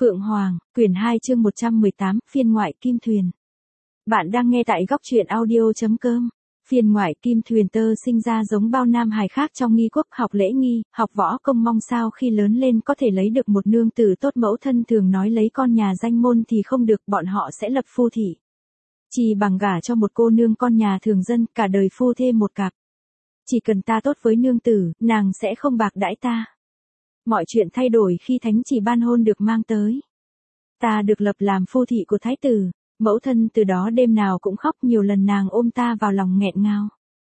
Phượng Hoàng, quyển 2 chương 118, phiên ngoại Kim Thuyền. Bạn đang nghe tại góc truyện audio.com. Phiên ngoại Kim Thuyền tơ sinh ra giống bao nam hài khác trong nghi quốc, học lễ nghi, học võ công, mong sao khi lớn lên có thể lấy được một nương tử tốt. Mẫu thân thường nói lấy con nhà danh môn thì không được, bọn họ sẽ lập phu thị. Chỉ bằng gả cho một cô nương con nhà thường dân, cả đời phu thê một cặp. Chỉ cần ta tốt với nương tử, nàng sẽ không bạc đãi ta. Mọi chuyện thay đổi khi thánh chỉ ban hôn được mang tới. Ta được lập làm phu thị của thái tử. Mẫu thân từ đó đêm nào cũng khóc, nhiều lần nàng ôm ta vào lòng nghẹn ngào.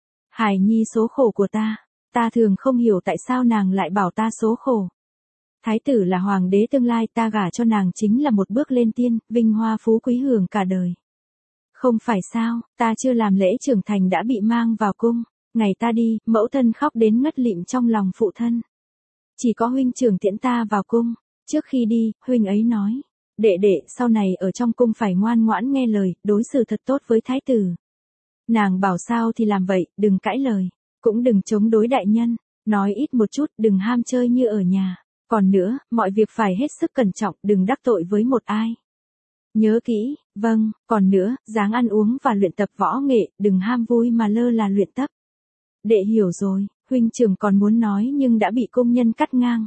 Hải nhi số khổ của ta thường không hiểu tại sao nàng lại bảo ta số khổ. Thái tử là hoàng đế tương lai, ta gả cho nàng chính là một bước lên tiên, vinh hoa phú quý hưởng cả đời. Không phải sao, ta chưa làm lễ trưởng thành đã bị mang vào cung. Ngày ta đi, mẫu thân khóc đến ngất lịm trong lòng phụ thân. Chỉ có huynh trưởng tiễn ta vào cung. Trước khi đi, huynh ấy nói, đệ đệ sau này ở trong cung phải ngoan ngoãn nghe lời, đối xử thật tốt với thái tử. Nàng bảo sao thì làm vậy, đừng cãi lời, cũng đừng chống đối đại nhân, nói ít một chút, đừng ham chơi như ở nhà. Còn nữa, mọi việc phải hết sức cẩn trọng, đừng đắc tội với một ai. Nhớ kỹ, vâng, còn nữa, dáng ăn uống và luyện tập võ nghệ, đừng ham vui mà lơ là luyện tập. Đệ hiểu rồi. Huynh trưởng còn muốn nói nhưng đã bị công nhân cắt ngang.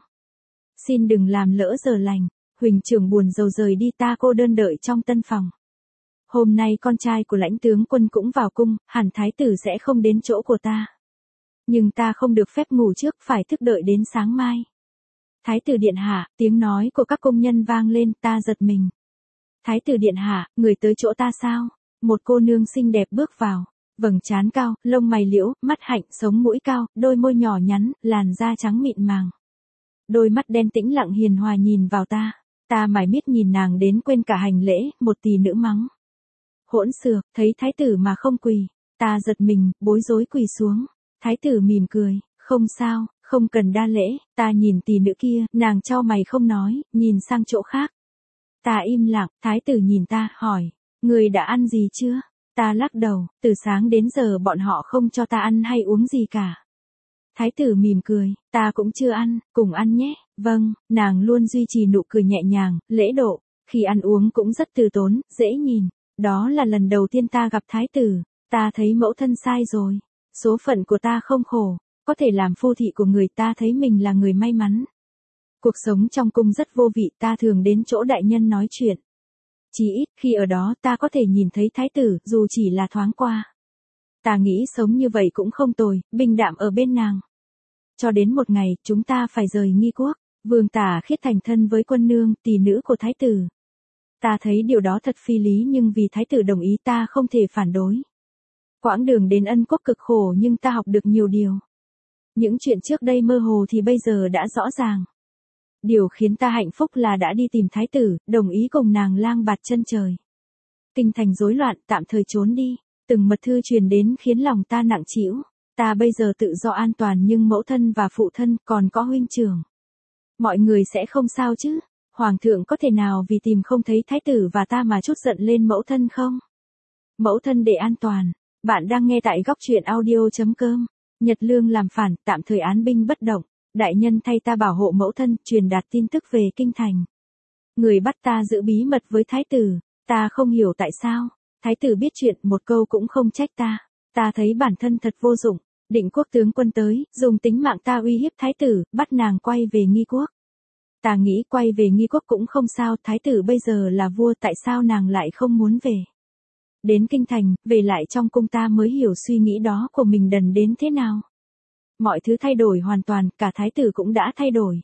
Xin đừng làm lỡ giờ lành. Huynh trưởng buồn rầu rời đi, ta cô đơn đợi trong tân phòng. Hôm nay con trai của lãnh tướng quân cũng vào cung, hẳn thái tử sẽ không đến chỗ của ta. Nhưng ta không được phép ngủ trước, phải thức đợi đến sáng mai. Thái tử điện hạ, tiếng nói của các công nhân vang lên, ta giật mình. Thái tử điện hạ, người tới chỗ ta sao? Một cô nương xinh đẹp bước vào. Vầng trán cao, lông mày liễu, mắt hạnh, sống mũi cao, đôi môi nhỏ nhắn, làn da trắng mịn màng. Đôi mắt đen tĩnh lặng hiền hòa nhìn vào ta. Ta mải miết nhìn nàng đến quên cả hành lễ, một tỷ nữ mắng. Hỗn xược, thấy thái tử mà không quỳ. Ta giật mình, bối rối quỳ xuống. Thái tử mỉm cười, không sao, không cần đa lễ. Ta nhìn tỷ nữ kia, nàng chau mày không nói, nhìn sang chỗ khác. Ta im lặng, thái tử nhìn ta, hỏi, người đã ăn gì chưa? Ta lắc đầu, từ sáng đến giờ bọn họ không cho ta ăn hay uống gì cả. Thái tử mỉm cười, ta cũng chưa ăn, cùng ăn nhé. Vâng, nàng luôn duy trì nụ cười nhẹ nhàng, lễ độ, khi ăn uống cũng rất từ tốn, dễ nhìn. Đó là lần đầu tiên ta gặp thái tử, ta thấy mẫu thân sai rồi. Số phận của ta không khổ, có thể làm phu thị của người, ta thấy mình là người may mắn. Cuộc sống trong cung rất vô vị, ta thường đến chỗ đại nhân nói chuyện. Chỉ ít khi ở đó ta có thể nhìn thấy thái tử, dù chỉ là thoáng qua. Ta nghĩ sống như vậy cũng không tồi, bình đạm ở bên nàng. Cho đến một ngày, chúng ta phải rời nghi quốc, Vương Tả Khiết thành thân với quân nương, tỷ nữ của thái tử. Ta thấy điều đó thật phi lý, nhưng vì thái tử đồng ý ta không thể phản đối. Quãng đường đến Ân Quốc cực khổ nhưng ta học được nhiều điều. Những chuyện trước đây mơ hồ thì bây giờ đã rõ ràng. Điều khiến ta hạnh phúc là đã đi tìm thái tử, đồng ý cùng nàng lang bạt chân trời. Kinh thành rối loạn, tạm thời trốn đi. Từng mật thư truyền đến khiến lòng ta nặng trĩu. Ta bây giờ tự do an toàn, nhưng mẫu thân và phụ thân còn có huynh trưởng. Mọi người sẽ không sao chứ? Hoàng thượng có thể nào vì tìm không thấy thái tử và ta mà trút giận lên mẫu thân không? Mẫu thân để an toàn. Bạn đang nghe tại góc truyện audio.com. Nhật Lương làm phản, tạm thời án binh bất động. Đại nhân thay ta bảo hộ mẫu thân, truyền đạt tin tức về kinh thành. Người bắt ta giữ bí mật với thái tử, ta không hiểu tại sao. Thái tử biết chuyện, một câu cũng không trách ta. Ta thấy bản thân thật vô dụng. Định quốc tướng quân tới, dùng tính mạng ta uy hiếp thái tử, bắt nàng quay về nghi quốc. Ta nghĩ quay về nghi quốc cũng không sao, thái tử bây giờ là vua, tại sao nàng lại không muốn về. Đến kinh thành, về lại trong cung, ta mới hiểu suy nghĩ đó của mình đần đến thế nào. Mọi thứ thay đổi hoàn toàn, cả thái tử cũng đã thay đổi.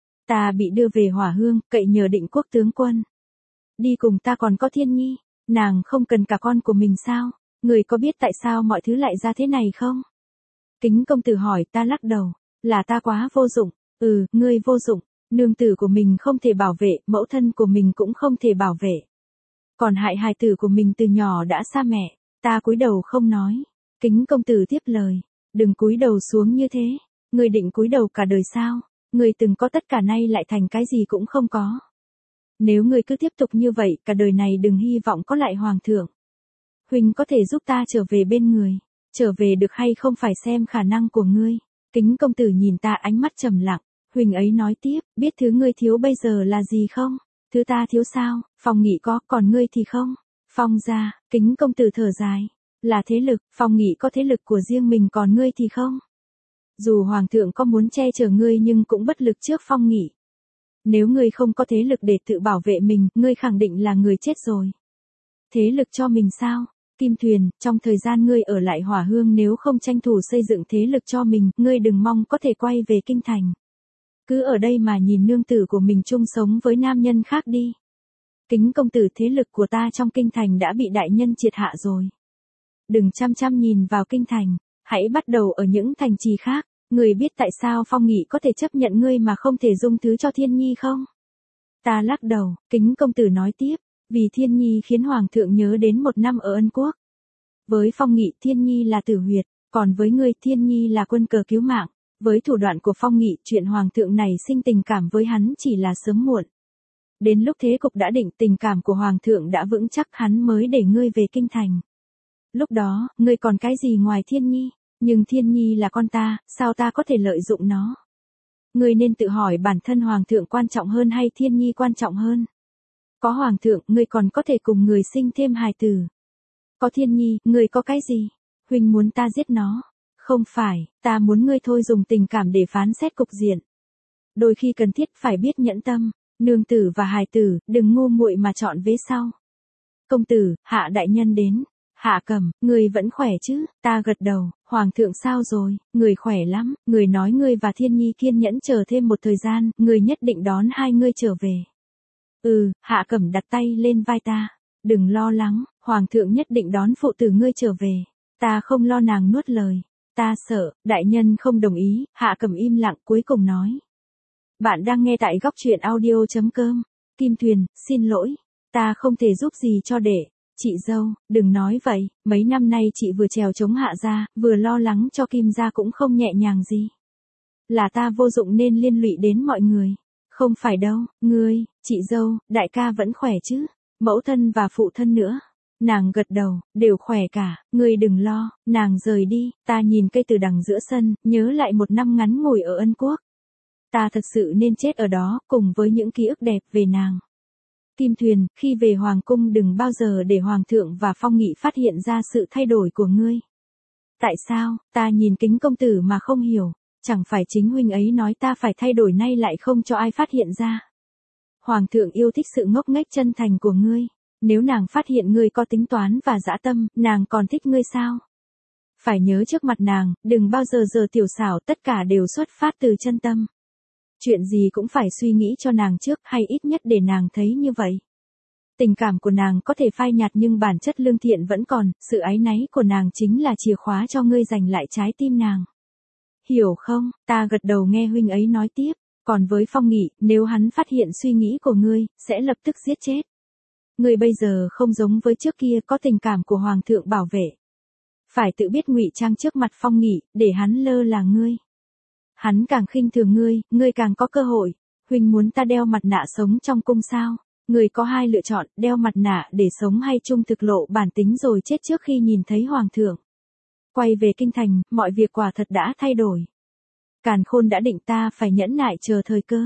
Ta bị đưa về Hỏa Hương, cậy nhờ Định quốc tướng quân. Đi cùng ta còn có Thiên Nhi, nàng không cần cả con của mình sao? Người có biết tại sao mọi thứ lại ra thế này không? Kính công tử hỏi, ta lắc đầu, là ta quá vô dụng. Ngươi vô dụng, nương tử của mình không thể bảo vệ, mẫu thân của mình cũng không thể bảo vệ. Còn hại hài tử của mình từ nhỏ đã xa mẹ, ta cúi đầu không nói. Kính công tử tiếp lời, đừng cúi đầu xuống như thế, ngươi định cúi đầu cả đời sao? Ngươi từng có tất cả nay lại thành cái gì cũng không có. Nếu ngươi cứ tiếp tục như vậy, cả đời này đừng hy vọng có lại hoàng thượng. Huynh có thể giúp ta trở về bên người, trở về được hay không phải xem khả năng của ngươi. Kính công tử nhìn ta ánh mắt trầm lặng, huynh ấy nói tiếp, biết thứ ngươi thiếu bây giờ là gì không? Thứ ta thiếu sao, Phong Nghị có, còn ngươi thì không. Phong gia, Kính công tử thở dài. Là thế lực, Phong Nghị có thế lực của riêng mình còn ngươi thì không. Dù Hoàng thượng có muốn che chở ngươi nhưng cũng bất lực trước Phong Nghị. Nếu ngươi không có thế lực để tự bảo vệ mình, ngươi khẳng định là người chết rồi. Thế lực cho mình sao? Kim Tuyền, trong thời gian ngươi ở lại Hỏa Hương nếu không tranh thủ xây dựng thế lực cho mình, ngươi đừng mong có thể quay về kinh thành. Cứ ở đây mà nhìn nương tử của mình chung sống với nam nhân khác đi. Kính công tử, thế lực của ta trong kinh thành đã bị đại nhân triệt hạ rồi. Đừng chăm chăm nhìn vào kinh thành, hãy bắt đầu ở những thành trì khác. Người biết tại sao Phong Nghị có thể chấp nhận ngươi mà không thể dung thứ cho Thiên Nhi không? Ta lắc đầu, Kính công tử nói tiếp, vì Thiên Nhi khiến Hoàng thượng nhớ đến một năm ở Ân Quốc. Với Phong Nghị, Thiên Nhi là tử huyệt, còn với ngươi, Thiên Nhi là quân cờ cứu mạng. Với thủ đoạn của Phong Nghị, chuyện Hoàng thượng này sinh tình cảm với hắn chỉ là sớm muộn. Đến lúc thế cục đã định, tình cảm của Hoàng thượng đã vững chắc, hắn mới để ngươi về kinh thành. Lúc đó, ngươi còn cái gì ngoài Thiên Nhi? Nhưng Thiên Nhi là con ta, sao ta có thể lợi dụng nó? Ngươi nên tự hỏi bản thân Hoàng thượng quan trọng hơn hay Thiên Nhi quan trọng hơn? Có Hoàng thượng, ngươi còn có thể cùng người sinh thêm hài tử. Có Thiên Nhi, ngươi có cái gì? Huynh muốn ta giết nó? Không phải, ta muốn ngươi thôi dùng tình cảm để phán xét cục diện. Đôi khi cần thiết phải biết nhẫn tâm, nương tử và hài tử, đừng ngu muội mà chọn vế sau. Công tử, Hạ đại nhân đến. Hạ Cẩm, người vẫn khỏe chứ? Ta gật đầu, Hoàng thượng sao rồi? Người khỏe lắm, người nói ngươi và Thiên Nhi kiên nhẫn chờ thêm một thời gian, người nhất định đón hai ngươi trở về. Hạ Cẩm đặt tay lên vai ta. Đừng lo lắng, Hoàng thượng nhất định đón phụ tử ngươi trở về. Ta không lo, nàng nuốt lời. Ta sợ, đại nhân không đồng ý, Hạ Cẩm im lặng cuối cùng nói. Bạn đang nghe tại góc truyện audio.com. Kim Tuyền, xin lỗi. Ta không thể giúp gì cho đệ. Chị dâu, đừng nói vậy, mấy năm nay chị vừa trèo chống Hạ gia, vừa lo lắng cho Kim gia cũng không nhẹ nhàng gì. Là ta vô dụng nên liên lụy đến mọi người. Không phải đâu, ngươi, chị dâu, đại ca vẫn khỏe chứ? Mẫu thân và phụ thân nữa. Nàng gật đầu, đều khỏe cả, ngươi đừng lo. Nàng rời đi, ta nhìn cây từ đằng giữa sân, nhớ lại một năm ngắn ngủi ở Ân Quốc. Ta thật sự nên chết ở đó, cùng với những ký ức đẹp về nàng. Kim Tuyền, khi về Hoàng cung đừng bao giờ để Hoàng thượng và Phong Nghị phát hiện ra sự thay đổi của ngươi. Tại sao, ta nhìn Kính công tử mà không hiểu, chẳng phải chính huynh ấy nói ta phải thay đổi nay lại không cho ai phát hiện ra. Hoàng thượng yêu thích sự ngốc nghếch chân thành của ngươi. Nếu nàng phát hiện ngươi có tính toán và dã tâm, nàng còn thích ngươi sao? Phải nhớ trước mặt nàng, đừng bao giờ tiểu xảo, tất cả đều xuất phát từ chân tâm. Chuyện gì cũng phải suy nghĩ cho nàng trước, hay ít nhất để nàng thấy như vậy. Tình cảm của nàng có thể phai nhạt nhưng bản chất lương thiện vẫn còn, sự áy náy của nàng chính là chìa khóa cho ngươi giành lại trái tim nàng. Hiểu không? Ta gật đầu nghe huynh ấy nói tiếp, còn với Phong Nghị, nếu hắn phát hiện suy nghĩ của ngươi, sẽ lập tức giết chết. Ngươi bây giờ không giống với trước kia, có tình cảm của Hoàng thượng bảo vệ. Phải tự biết ngụy trang trước mặt Phong Nghị, để hắn lơ là ngươi. Hắn càng khinh thường ngươi càng có cơ hội. Huynh muốn ta đeo mặt nạ sống trong cung sao? Ngươi có hai lựa chọn, đeo mặt nạ để sống hay trung thực lộ bản tính rồi chết trước khi nhìn thấy Hoàng thượng. Quay về kinh thành, mọi việc quả thật đã thay đổi. Càn khôn đã định, ta phải nhẫn nại chờ thời cơ.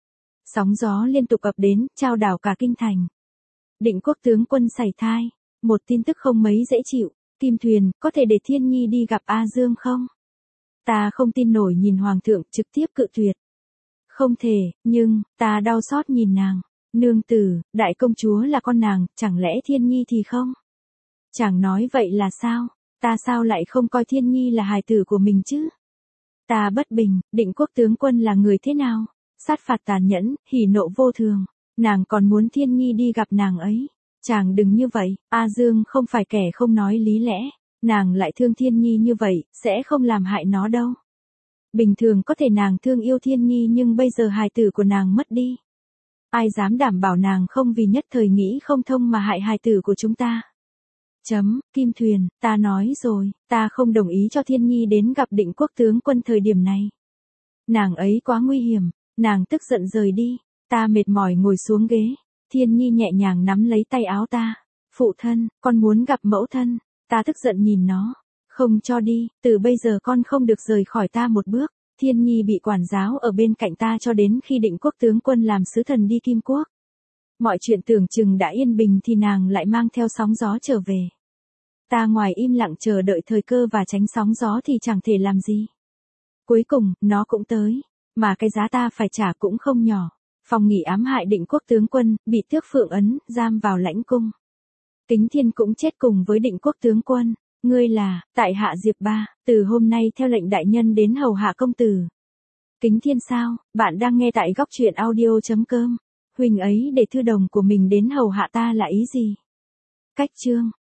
Sóng gió liên tục ập đến, chao đảo cả kinh thành. Định Quốc tướng quân sảy thai. Một tin tức không mấy dễ chịu. Kim Tuyền, có thể để Thiên Nhi đi gặp A Dương không? Ta không tin nổi nhìn Hoàng thượng, trực tiếp cự tuyệt. Không thể, nhưng, ta đau xót nhìn nàng. Nương tử, đại công chúa là con nàng, chẳng lẽ Thiên Nhi thì không? Chẳng nói vậy là sao? Ta sao lại không coi Thiên Nhi là hài tử của mình chứ? Ta bất bình, Định Quốc tướng quân là người thế nào? Sát phạt tàn nhẫn, hỉ nộ vô thường. Nàng còn muốn Thiên Nhi đi gặp nàng ấy. Chàng đừng như vậy, A Dương không phải kẻ không nói lý lẽ. Nàng lại thương Thiên Nhi như vậy, sẽ không làm hại nó đâu. Bình thường có thể nàng thương yêu Thiên Nhi nhưng bây giờ hài tử của nàng mất đi. Ai dám đảm bảo nàng không vì nhất thời nghĩ không thông mà hại hài tử của chúng ta. Kim Tuyền, ta nói rồi, ta không đồng ý cho Thiên Nhi đến gặp Định Quốc tướng quân thời điểm này. Nàng ấy quá nguy hiểm, nàng tức giận rời đi, ta mệt mỏi ngồi xuống ghế, Thiên Nhi nhẹ nhàng nắm lấy tay áo ta. Phụ thân, con muốn gặp mẫu thân, ta tức giận nhìn nó. Không cho đi, từ bây giờ con không được rời khỏi ta một bước. Thiên Nhi bị quản giáo ở bên cạnh ta cho đến khi Định Quốc tướng quân làm sứ thần đi Kim Quốc. Mọi chuyện tưởng chừng đã yên bình thì nàng lại mang theo sóng gió trở về. Ta ngoài im lặng chờ đợi thời cơ và tránh sóng gió thì chẳng thể làm gì. Cuối cùng, nó cũng tới. Mà cái giá ta phải trả cũng không nhỏ. Phòng nghỉ ám hại Định Quốc tướng quân, bị Tước Phượng ấn, giam vào lãnh cung. Kính Thiên cũng chết cùng với Định Quốc tướng quân. Ngươi là, tại hạ Diệp Ba, từ hôm nay theo lệnh đại nhân đến hầu hạ công tử. Kính Thiên sao, bạn đang nghe tại góc truyện audio.com. Huỳnh ấy để thư đồng của mình đến hầu hạ ta là ý gì? Cách chương